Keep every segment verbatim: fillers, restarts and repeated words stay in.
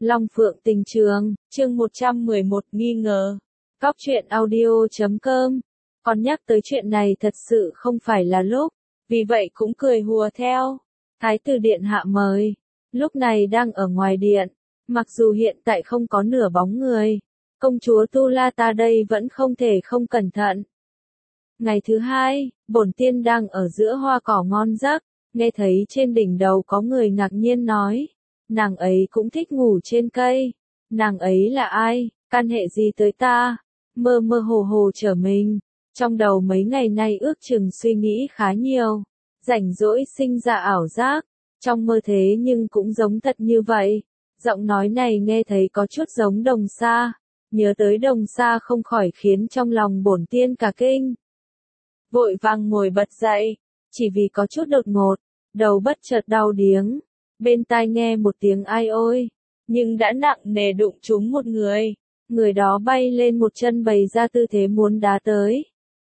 Long Phượng Tình Trường, chương một trăm mười một nghi ngờ. Góc truyện audio chấm com. Còn nhắc tới chuyện này thật sự không phải là lúc, vì vậy cũng cười hùa theo. Thái tử điện hạ mời, lúc này đang ở ngoài điện, mặc dù hiện tại không có nửa bóng người, công chúa Tu La ta đây vẫn không thể không cẩn thận. Ngày thứ hai, bổn tiên đang ở giữa hoa cỏ ngon giấc, nghe thấy trên đỉnh đầu có người ngạc nhiên nói, nàng ấy cũng thích ngủ trên cây. Nàng ấy là ai, can hệ gì tới ta? Mơ mơ hồ hồ trở mình, trong đầu mấy ngày nay ước chừng suy nghĩ khá nhiều, rảnh rỗi sinh ra ảo giác, trong mơ thế nhưng cũng giống thật như vậy. Giọng nói này nghe thấy có chút giống Đồng Sa, nhớ tới Đồng Sa không khỏi khiến trong lòng bổn tiên cả kinh. Vội vàng ngồi bật dậy, chỉ vì có chút đột ngột, đầu bất chợt đau điếng, bên tai nghe một tiếng ai ôi, nhưng đã nặng nề đụng trúng một người, người đó bay lên một chân bày ra tư thế muốn đá tới.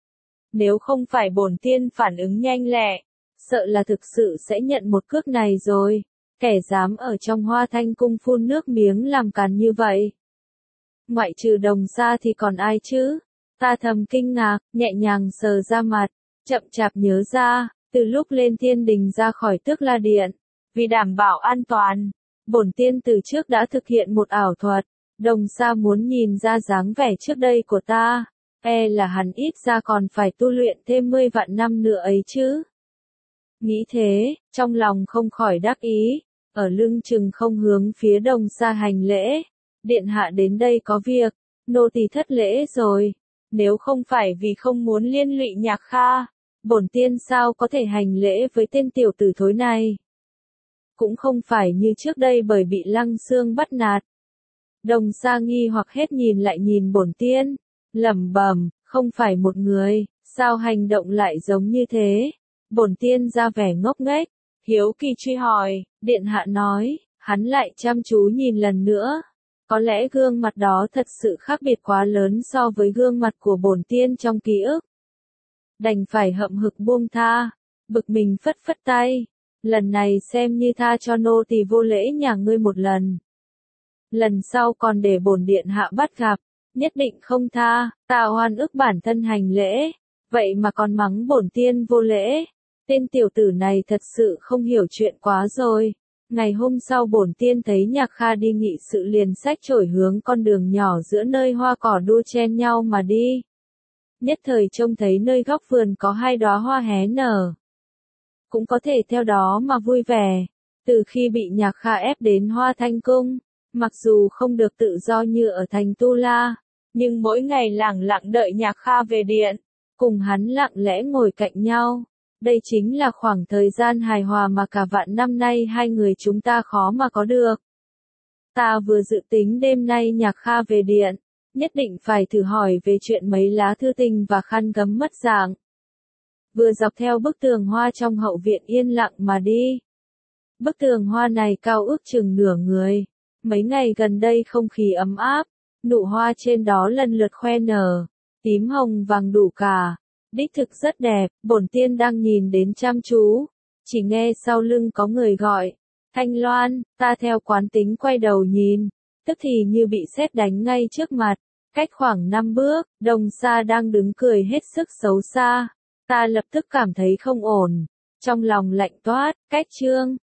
Nếu không phải bổn tiên phản ứng nhanh lẹ, sợ là thực sự sẽ nhận một cước này rồi, kẻ dám ở trong Hoa Thanh cung phun nước miếng làm càn như vậy. Ngoại trừ Đồng Sa thì còn ai chứ? Ta thầm kinh ngạc, nhẹ nhàng sờ ra mặt, chậm chạp nhớ ra, từ lúc lên thiên đình ra khỏi Tước La Điện, vì đảm bảo an toàn, bổn tiên từ trước đã thực hiện một ảo thuật. Đồng Sa muốn nhìn ra dáng vẻ trước đây của ta, e là hắn ít ra còn phải tu luyện thêm mươi vạn năm nữa ấy chứ. Nghĩ thế, trong lòng không khỏi đắc ý, ở lưng chừng không hướng phía Đồng Sa hành lễ. Điện hạ đến đây có việc, nô tỳ thất lễ rồi. Nếu không phải vì không muốn liên lụy Nhạc Kha, bổn tiên sao có thể hành lễ với tên tiểu tử thối này. Cũng không phải như trước đây bởi bị Lăng Xương bắt nạt. Đồng Sa nghi hoặc hết nhìn lại nhìn bổn tiên, lẩm bẩm, không phải một người, sao hành động lại giống như thế? Bổn tiên ra vẻ ngốc nghếch, hiếu kỳ truy hỏi, điện hạ nói, hắn lại chăm chú nhìn lần nữa. Có lẽ gương mặt đó thật sự khác biệt quá lớn so với gương mặt của bổn tiên trong ký ức. Đành phải hậm hực buông tha, bực mình phất phất tay, lần này xem như tha cho nô tỳ vô lễ nhà ngươi một lần. Lần sau còn để bổn điện hạ bắt gặp, nhất định không tha. Ta oan ức bản thân hành lễ, vậy mà còn mắng bổn tiên vô lễ. Tên tiểu tử này thật sự không hiểu chuyện quá rồi. Ngày hôm sau bổn tiên thấy Nhạc Kha đi nghị sự liền xách chổi hướng con đường nhỏ giữa nơi hoa cỏ đua chen nhau mà đi. Nhất thời trông thấy nơi góc vườn có hai đóa hoa hé nở. Cũng có thể theo đó mà vui vẻ. Từ khi bị Nhạc Kha ép đến Hoa Thanh cung, mặc dù không được tự do như ở thành Tu La, nhưng mỗi ngày lẳng lặng đợi Nhạc Kha về điện, cùng hắn lặng lẽ ngồi cạnh nhau. Đây chính là khoảng thời gian hài hòa mà cả vạn năm nay hai người chúng ta khó mà có được. Ta vừa dự tính đêm nay Nhạc Kha về điện, nhất định phải thử hỏi về chuyện mấy lá thư tình và khăn gấm mất dạng. Vừa dọc theo bức tường hoa trong hậu viện yên lặng mà đi. Bức tường hoa này cao ước chừng nửa người. Mấy ngày gần đây không khí ấm áp, nụ hoa trên đó lần lượt khoe nở, tím hồng vàng đủ cả. Đích thực rất đẹp, bổn tiên đang nhìn đến chăm chú, chỉ nghe sau lưng có người gọi, Thanh Loan. Ta theo quán tính quay đầu nhìn, tức thì như bị sét đánh ngay trước mặt, cách khoảng năm bước, Đồng Sa đang đứng cười hết sức xấu xa. Ta lập tức cảm thấy không ổn, trong lòng lạnh toát, cách trương,